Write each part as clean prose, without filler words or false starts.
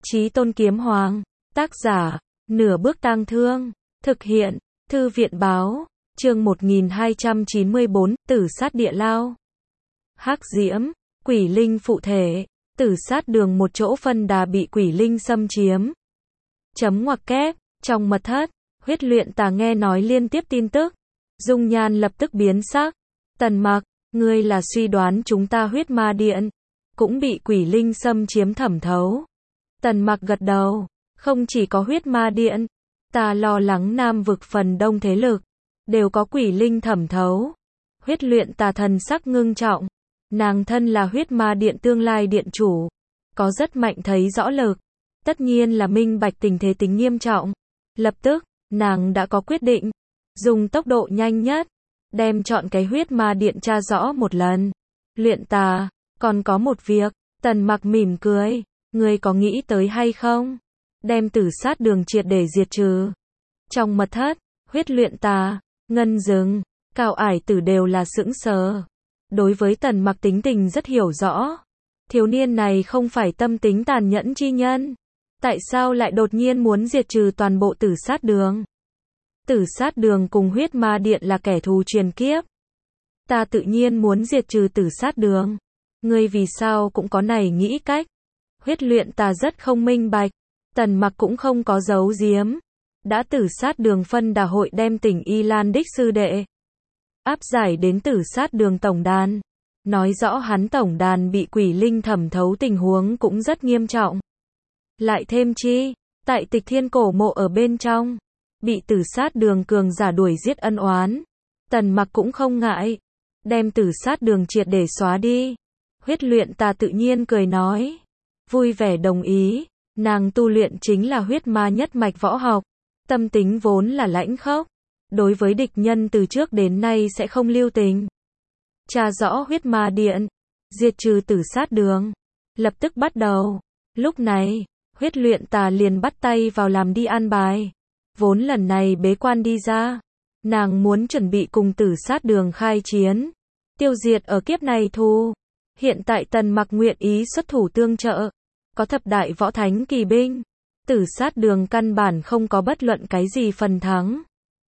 Chí Tôn Kiếm Hoàng. Tác giả, Nửa Bước Tang Thương. Thực hiện, Thư viện Báo. Chương 1294, Tử sát địa lao. Hắc Diễm, quỷ linh phụ thể. Tử sát đường một chỗ phân đà bị quỷ linh xâm chiếm. Chấm ngoặc kép, trong mật thất, Huyết Luyện Tà nghe nói liên tiếp tin tức. Dung nhan lập tức biến sắc. Tần Mặc, ngươi là suy đoán chúng ta huyết ma điện cũng bị quỷ linh xâm chiếm thẩm thấu. Tần Mặc gật đầu, không chỉ có huyết ma điện, ta lo lắng Nam vực phần đông thế lực đều có quỷ linh thẩm thấu. Huyết Luyện Tà thần sắc ngưng trọng, nàng thân là huyết ma điện tương lai điện chủ, có rất mạnh thấy rõ lực, tất nhiên là minh bạch tình thế tính nghiêm trọng. Lập tức, nàng đã có quyết định, dùng tốc độ nhanh nhất, đem chọn cái huyết ma điện tra rõ một lần. Luyện Tà, còn có một việc. Tần Mặc mỉm cười, ngươi có nghĩ tới hay không? Đem Tử sát đường triệt để diệt trừ. Trong mật thất, Huyết Luyện Tà, Ngân Dừng, Cao Ải Tử đều là sững sờ. Đối với Tần Mặc tính tình rất hiểu rõ. Thiếu niên này không phải tâm tính tàn nhẫn chi nhân. Tại sao lại đột nhiên muốn diệt trừ toàn bộ Tử sát đường? Tử sát đường cùng huyết ma điện là kẻ thù truyền kiếp. Ta tự nhiên muốn diệt trừ Tử sát đường. Ngươi vì sao cũng có này nghĩ cách? Huyết Luyện Tà rất không minh bạch. Tần Mặc cũng không có giấu giếm. Đã Tử sát đường phân đà hội đem Tỉnh Y Lan đích sư đệ áp giải đến Tử sát đường tổng đàn. Nói rõ hắn tổng đàn bị quỷ linh thẩm thấu tình huống cũng rất nghiêm trọng. Lại thêm chi, tại Tịch Thiên cổ mộ ở bên trong, bị Tử sát đường cường giả đuổi giết ân oán. Tần Mặc cũng không ngại, đem Tử sát đường triệt để xóa đi. Huyết Luyện Tà tự nhiên cười nói, vui vẻ đồng ý. Nàng tu luyện chính là huyết ma nhất mạch võ học, tâm tính vốn là lãnh khốc, đối với địch nhân từ trước đến nay sẽ không lưu tình. Tra rõ huyết ma điện, diệt trừ Tử sát đường, lập tức bắt đầu. Lúc này, Huyết Luyện Tà liền bắt tay vào làm đi an bài. Vốn lần này bế quan đi ra, nàng muốn chuẩn bị cùng Tử sát đường khai chiến, tiêu diệt ở kiếp này thù. Hiện tại Tần Mặc nguyện ý xuất thủ tương trợ, có thập đại võ thánh kỳ binh, Tử sát đường căn bản không có bất luận cái gì phần thắng.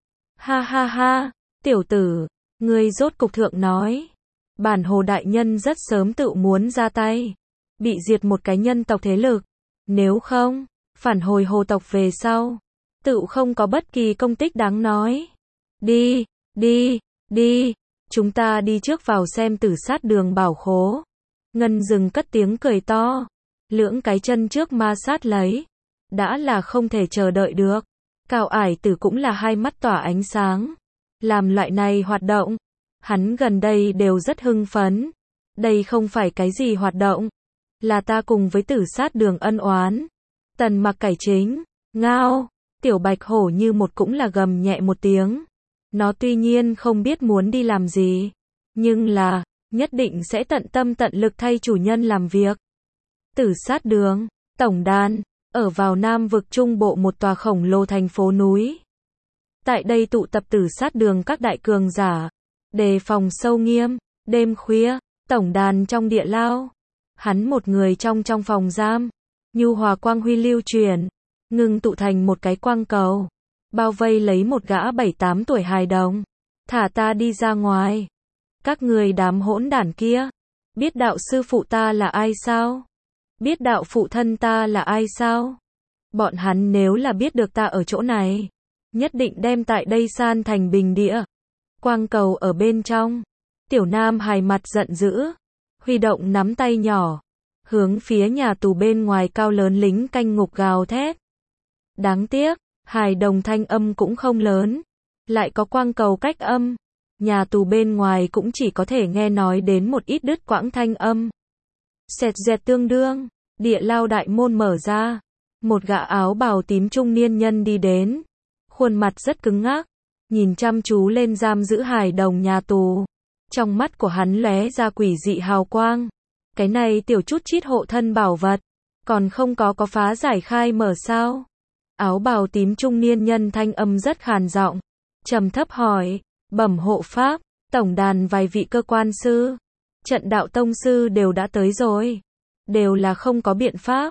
Ha ha ha, tiểu tử, ngươi rốt cục thượng nói. Bản hồ đại nhân rất sớm tự muốn ra tay, bị diệt một cái nhân tộc thế lực. Nếu không, phản hồi hồ tộc về sau, tự không có bất kỳ công tích đáng nói. Đi, đi, đi, chúng ta đi trước vào xem Tử sát đường bảo khố. Ngân Dừng cất tiếng cười to, lưỡng cái chân trước ma sát lấy, đã là không thể chờ đợi được. Cao Ải Tử cũng là hai mắt tỏa ánh sáng. Làm loại này hoạt động, hắn gần đây đều rất hưng phấn. Đây không phải cái gì hoạt động, là ta cùng với Tử sát đường ân oán. Tần Mặc cải chính, ngao, tiểu bạch hổ như một cũng là gầm nhẹ một tiếng. Nó tuy nhiên không biết muốn đi làm gì, nhưng là, nhất định sẽ tận tâm tận lực thay chủ nhân làm việc. Tử sát đường, tổng đàn, ở vào Nam vực trung bộ một tòa khổng lồ thành phố núi. Tại đây tụ tập Tử sát đường các đại cường giả, đề phòng sâu nghiêm. Đêm khuya, tổng đàn trong địa lao, hắn một người trong phòng giam, nhu hòa quang huy lưu truyền, ngưng tụ thành một cái quang cầu, bao vây lấy một gã 7-8 tuổi hài đồng. Thả ta đi ra ngoài. Các người đám hỗn đản kia, biết đạo sư phụ ta là ai sao? Biết đạo phụ thân ta là ai sao? Bọn hắn nếu là biết được ta ở chỗ này, nhất định đem tại đây san thành bình địa. Quang cầu ở bên trong, tiểu nam hài mặt giận dữ, huy động nắm tay nhỏ, hướng phía nhà tù bên ngoài cao lớn lính canh ngục gào thét. Đáng tiếc, hài đồng thanh âm cũng không lớn, lại có quang cầu cách âm. Nhà tù bên ngoài cũng chỉ có thể nghe nói đến một ít đứt quãng thanh âm. Xẹt dẹt tương đương, địa lao đại môn mở ra. Một gã áo bào tím trung niên nhân đi đến. Khuôn mặt rất cứng ngắc, nhìn chăm chú lên giam giữ hài đồng nhà tù. Trong mắt của hắn lóe ra quỷ dị hào quang. Cái này tiểu chút chít hộ thân bảo vật, còn không có phá giải khai mở sao? Áo bào tím trung niên nhân thanh âm rất khàn giọng, trầm thấp hỏi. Bẩm hộ pháp, tổng đàn vài vị cơ quan sư, trận đạo tông sư đều đã tới rồi. Đều là không có biện pháp.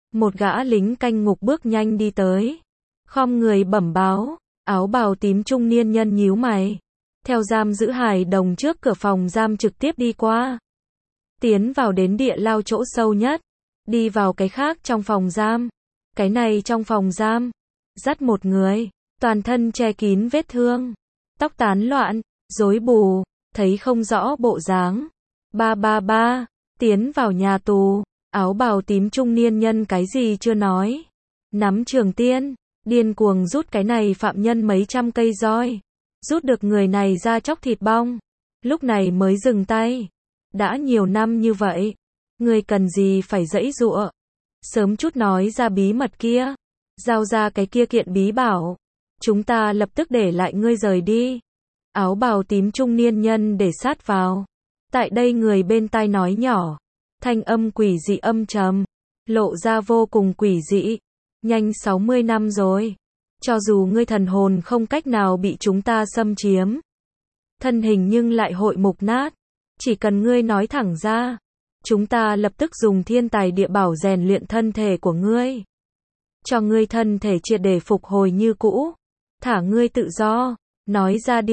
Một gã lính canh ngục bước nhanh đi tới, khom người bẩm báo. Áo bào tím trung niên nhân nhíu mày, theo giam giữ hài đồng trước cửa phòng giam trực tiếp đi qua, tiến vào đến địa lao chỗ sâu nhất, đi vào cái khác trong phòng giam. Cái này trong phòng giam, dắt một người, toàn thân che kín vết thương, tóc tán loạn, rối bù, thấy không rõ bộ dáng. Ba, tiến vào nhà tù, áo bào tím trung niên nhân cái gì chưa nói, nắm trường tiên, điên cuồng rút cái này phạm nhân mấy trăm cây roi, rút được người này ra chóc thịt bong, lúc này mới dừng tay. Đã nhiều năm như vậy, ngươi cần gì phải giãy giụa, sớm chút nói ra bí mật kia, giao ra cái kia kiện bí bảo, chúng ta lập tức để lại ngươi rời đi. Áo bào tím trung niên nhân để sát vào, tại đây người bên tai nói nhỏ, thanh âm quỷ dị âm trầm, lộ ra vô cùng quỷ dị. Nhanh 60 năm rồi, cho dù ngươi thần hồn không cách nào bị chúng ta xâm chiếm, thân hình nhưng lại hội mục nát, chỉ cần ngươi nói thẳng ra, chúng ta lập tức dùng thiên tài địa bảo rèn luyện thân thể của ngươi, cho ngươi thân thể triệt để phục hồi như cũ, thả ngươi tự do, nói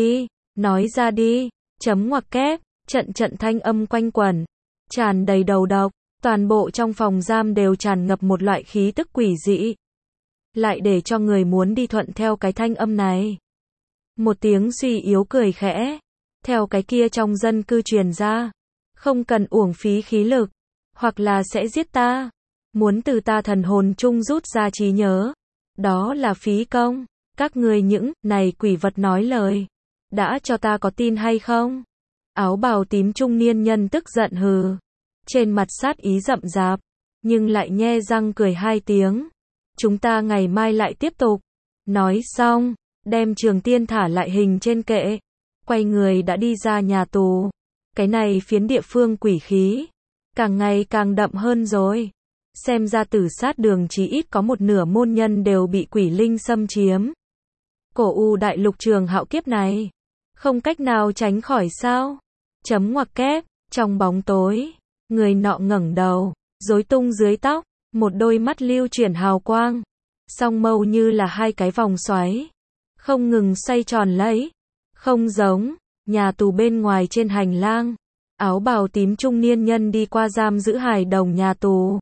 ra đi, chấm ngoặc kép, trận thanh âm quanh quẩn, tràn đầy đầu độc, toàn bộ trong phòng giam đều tràn ngập một loại khí tức quỷ dị, lại để cho người muốn đi thuận theo cái thanh âm này. Một tiếng suy yếu cười khẽ, theo cái kia trong dân cư truyền ra, không cần uổng phí khí lực, hoặc là sẽ giết ta, muốn từ ta thần hồn chung rút ra trí nhớ, đó là phí công. Các ngươi những này quỷ vật nói lời, đã cho ta có tin hay không? Áo bào tím trung niên nhân tức giận hừ, trên mặt sát ý rậm rạp, nhưng lại nhe răng cười hai tiếng. Chúng ta ngày mai lại tiếp tục. Nói xong, đem trường tiên thả lại hình trên kệ, quay người đã đi ra nhà tù. Cái này phiến địa phương quỷ khí, càng ngày càng đậm hơn rồi. Xem ra Tử Sát đường chí ít có một nửa môn nhân đều bị quỷ linh xâm chiếm. Cổ U đại lục trường hạo kiếp này, không cách nào tránh khỏi sao? Chấm ngoặc kép, trong bóng tối, người nọ ngẩng đầu, rối tung dưới tóc, một đôi mắt lưu chuyển hào quang, song mâu như là hai cái vòng xoáy, không ngừng xoay tròn lấy. Không giống, nhà tù bên ngoài trên hành lang, áo bào tím trung niên nhân đi qua giam giữ hài đồng nhà tù.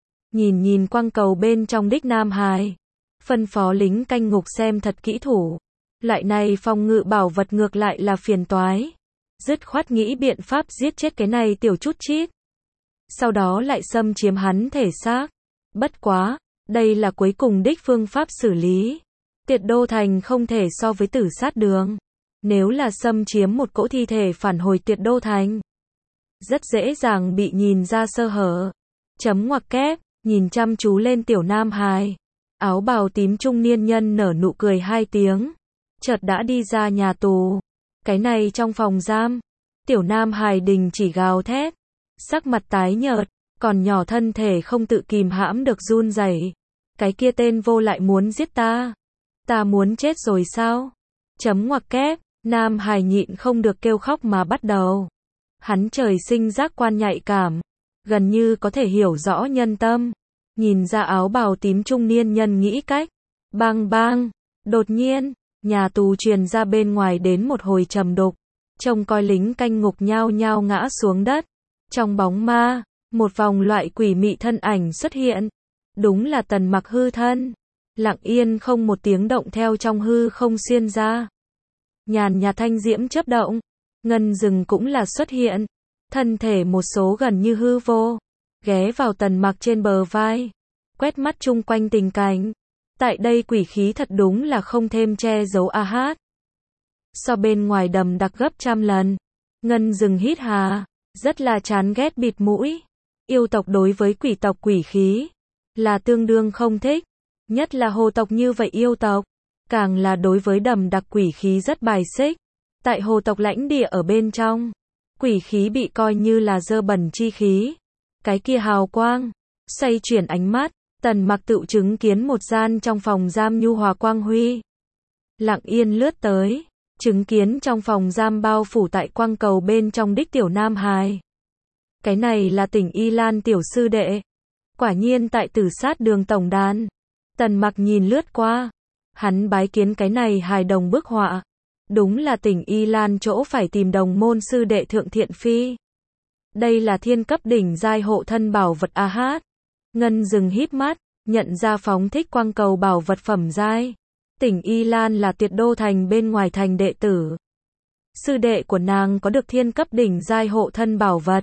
Nhìn quang cầu bên trong đích nam hài, phân phó lính canh ngục xem thật kỹ thủ. Loại này phòng ngự bảo vật ngược lại là phiền toái. Dứt khoát nghĩ biện pháp giết chết cái này tiểu chút chít. Sau đó lại xâm chiếm hắn thể xác. Bất quá, đây là cuối cùng đích phương pháp xử lý. Tiệt Đô Thành không thể so với Tử Sát đường. Nếu là xâm chiếm một cỗ thi thể phản hồi Tiệt Đô Thành, rất dễ dàng bị nhìn ra sơ hở. Chấm ngoặc kép, nhìn chăm chú lên tiểu nam hài. Áo bào tím trung niên nhân nở nụ cười hai tiếng, chợt đã đi ra nhà tù. Cái này trong phòng giam, tiểu nam hài đình chỉ gào thét, sắc mặt tái nhợt, còn nhỏ thân thể không tự kìm hãm được run rẩy. Cái kia tên vô lại muốn giết ta. Ta muốn chết rồi sao? Chấm ngoặc kép, nam hài nhịn không được kêu khóc mà bắt đầu. Hắn trời sinh giác quan nhạy cảm, gần như có thể hiểu rõ nhân tâm. Nhìn ra áo bào tím trung niên nhân nghĩ cách. Bang, đột nhiên, nhà tù truyền ra bên ngoài đến một hồi trầm đục. Trông coi lính canh ngục nhao nhao ngã xuống đất. Trong bóng ma, một vòng loại quỷ mị thân ảnh xuất hiện. Đúng là Tần Mặc hư thân. Lặng yên không một tiếng động theo trong hư không xuyên ra. Nhàn nhạt thanh diễm chớp động. Ngân rừng cũng là xuất hiện. Thân thể một số gần như hư vô, ghé vào Tần Mặc trên bờ vai, quét mắt chung quanh tình cảnh. Tại đây quỷ khí thật đúng là không thêm che giấu a hát. So bên ngoài đầm đặc gấp trăm lần. Ngân rừng hít hà, rất là chán ghét bịt mũi. Yêu tộc đối với quỷ tộc quỷ khí là tương đương không thích, nhất là hồ tộc như vậy yêu tộc, càng là đối với đầm đặc quỷ khí rất bài xích. Tại hồ tộc lãnh địa ở bên trong, quỷ khí bị coi như là dơ bẩn chi khí. Cái kia hào quang, xoay chuyển ánh mắt, Tần Mặc tự chứng kiến một gian trong phòng giam nhu hòa quang huy. Lặng yên lướt tới, chứng kiến trong phòng giam bao phủ tại quang cầu bên trong đích tiểu nam hài. Cái này là Tỉnh Y Lan tiểu sư đệ. Quả nhiên tại Tử Sát Đường tổng đàn. Tần Mặc nhìn lướt qua. Hắn bái kiến cái này hài đồng bức họa. Đúng là Tỉnh Y Lan chỗ phải tìm đồng môn sư đệ Thượng Thiện Phi. Đây là thiên cấp đỉnh giai hộ thân bảo vật a hát. Ngân dừng híp mắt, nhận ra phóng thích quang cầu bảo vật phẩm giai. Tỉnh Y Lan là Tiệt Đô thành bên ngoài thành đệ tử. Sư đệ của nàng có được thiên cấp đỉnh giai hộ thân bảo vật.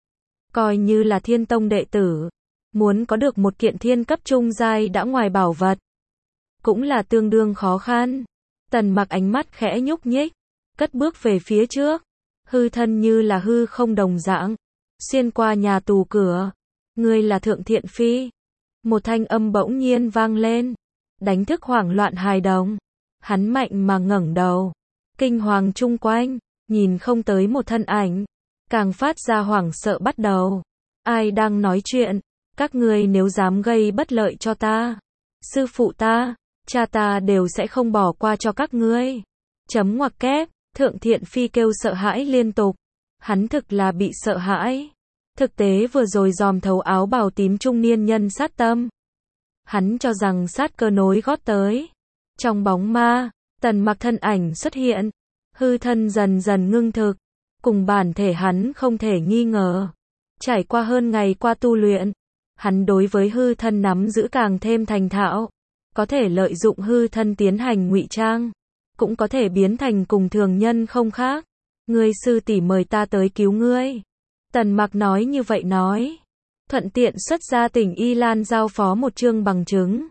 Coi như là Thiên Tông đệ tử, muốn có được một kiện thiên cấp trung giai đã ngoài bảo vật, cũng là tương đương khó khăn. Tần Mặc ánh mắt khẽ nhúc nhích, cất bước về phía trước, hư thân như là hư không đồng dạng, xuyên qua nhà tù cửa. Ngươi là Thượng Thiện Phi. Một thanh âm bỗng nhiên vang lên, đánh thức hoảng loạn hài đồng. Hắn mạnh mà ngẩng đầu, kinh hoàng chung quanh, nhìn không tới một thân ảnh, càng phát ra hoảng sợ bắt đầu. Ai đang nói chuyện? Các ngươi nếu dám gây bất lợi cho ta, sư phụ ta, cha ta đều sẽ không bỏ qua cho các ngươi. Chấm ngoặc kép, Thượng Thiện Phi kêu sợ hãi liên tục. Hắn thực là bị sợ hãi. Thực tế vừa rồi dòm thấu áo bào tím trung niên nhân sát tâm. Hắn cho rằng sát cơ nối gót tới. Trong bóng ma, Tần Mặc thân ảnh xuất hiện. Hư thân dần dần ngưng thực. Cùng bản thể hắn không thể nghi ngờ. Trải qua hơn ngày qua tu luyện, hắn đối với hư thân nắm giữ càng thêm thành thạo. Có thể lợi dụng hư thân tiến hành ngụy trang, cũng có thể biến thành cùng thường nhân không khác. Ngươi sư tỷ mời ta tới cứu ngươi. Tần Mặc nói như vậy nói, thuận tiện xuất ra Tỉnh Y Lan giao phó một chương bằng chứng.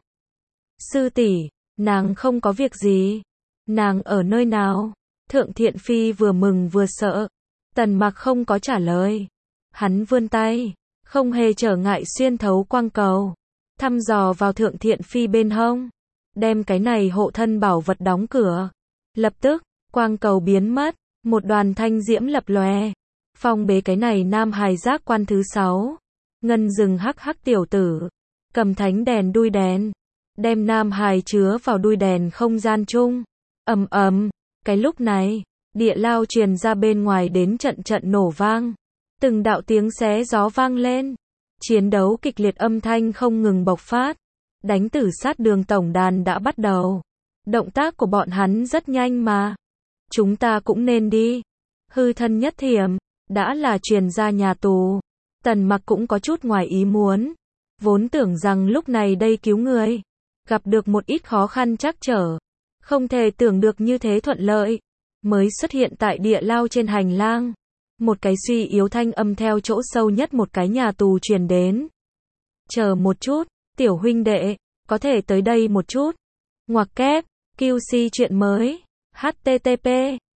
Sư tỷ, nàng không có việc gì. Nàng ở nơi nào? Thượng Thiện Phi vừa mừng vừa sợ. Tần Mặc không có trả lời. Hắn vươn tay, không hề trở ngại xuyên thấu quang cầu, thăm dò vào Thượng Thiện Phi bên hông, đem cái này hộ thân bảo vật đóng cửa. Lập tức, quang cầu biến mất, một đoàn thanh diễm lập lòe, phong bế cái này nam hài giác quan thứ 6. Ngân dừng hắc hắc tiểu tử, cầm thánh đèn đuôi đèn, đem nam hài chứa vào đuôi đèn không gian chung. Ầm ầm, cái lúc này, địa lao truyền ra bên ngoài đến trận trận nổ vang. Từng đạo tiếng xé gió vang lên. Chiến đấu kịch liệt âm thanh không ngừng bộc phát. Đánh Tử Sát Đường tổng đàn đã bắt đầu. Động tác của bọn hắn rất nhanh mà. Chúng ta cũng nên đi. Hư thân nhất thiểm, đã là truyền ra nhà tù. Tần Mặc cũng có chút ngoài ý muốn. Vốn tưởng rằng lúc này đây cứu người, gặp được một ít khó khăn trắc trở. Không thể tưởng được như thế thuận lợi. Mới xuất hiện tại địa lao trên hành lang. Một cái suy yếu thanh âm theo chỗ sâu nhất một cái nhà tù truyền đến. Chờ một chút, tiểu huynh đệ, có thể tới đây một chút. Ngoặc kép, QC chuyện mới. http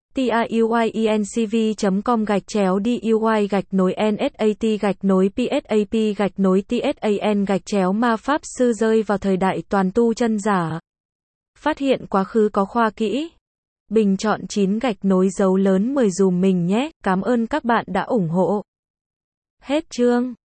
tayuy.com/duy-nsat-psap-ma pháp sư rơi vào thời đại toàn tu chân giả. Phát hiện quá khứ có khoa kỹ. Bình chọn 9 dấu lớn 10 dùm mình nhé. Cảm ơn các bạn đã ủng hộ. Hết chương.